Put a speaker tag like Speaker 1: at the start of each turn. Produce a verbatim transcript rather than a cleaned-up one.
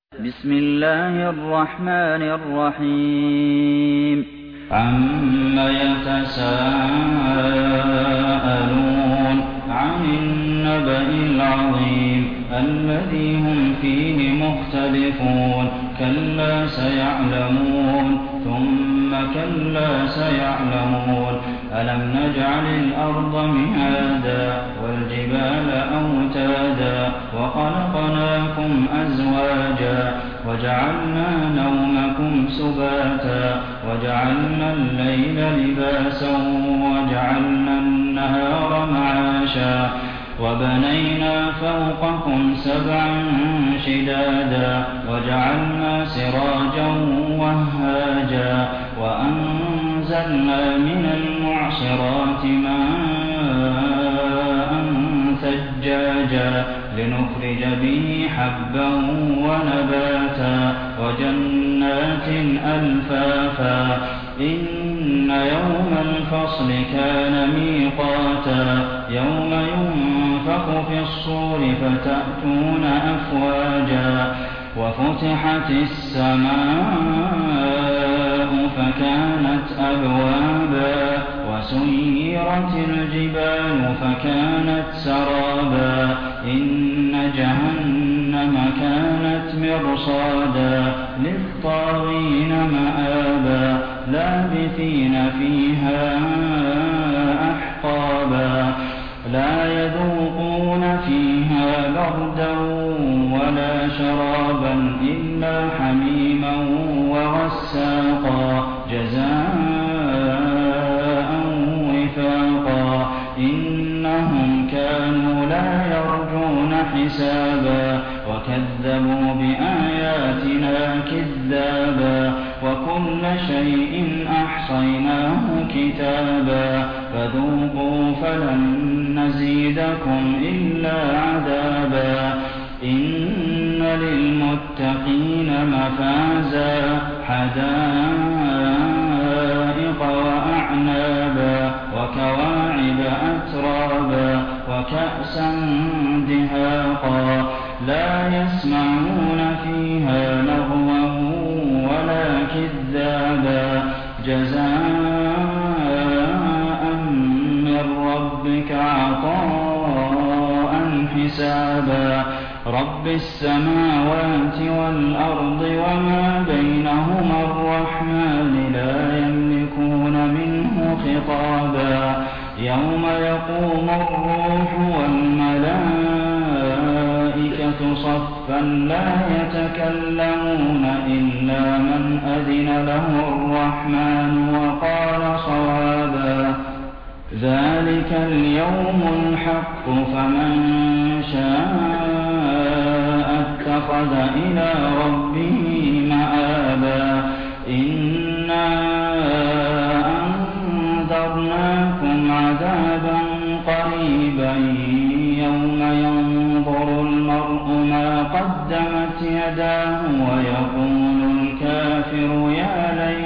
Speaker 1: بسم الله الرحمن الرحيم
Speaker 2: عم يتساءلون عن النبأ العظيم الذي هم فيه مختلفون كلا سيعلمون ثم كلا سيعلمون ألم نجعل الأرض مهادا والجبال أوتادا وخلقناكم أزواجا وجعلنا نومكم سباتا وجعلنا الليل لباسا وجعلنا النهار معاشا وبنينا فوقكم سبعا شدادا وجعلنا سراجا وهاجا وأنزلنا من المعصرات ماء ثجاجا لنخرج به حبا ونباتا وجنات ألفافا إن يوم الفصل كان ميقاتا يوم ينفخ في الصور فتأتون أفواجا وفتحت السماء فكانت أبوابا وسيرت الجبال فكانت سرابا إن جهنم كانت مرصادا للطاغين مآبا لابثين فيها أحقابا لا يذوقون فيها بردا ولا شرابا إلا حميما وغساقا جزاء وفاقا إنهم كانوا لا يرجون حسابا وكذبوا بآياتنا كذابا وكل شيء أحصيناه كتابا فذوقوا فلن نزيدكم إلا عذابا إن للمتقين مفازا حدائق وأعنابا وكواعب أترابا وكأسا دهاقا لا يسمعون فيها لغوا ولا كذابا جزاء من ربك عطاء حسابا رب السماوات والأرض وما بينهما الرحمن لا يملكون منه خطابا يوم يقوم الروح والملائكة صفا لا يتكلمون إلا من أذن له الرحمن وقال صوابا ذلك اليوم الحق فمن شاء اتخذ إلى ربه مآبا إنا أنذرناكم عذابا قريبا يوم ينظر المرء ما قدمت يداه ويقول الكافر يا ليت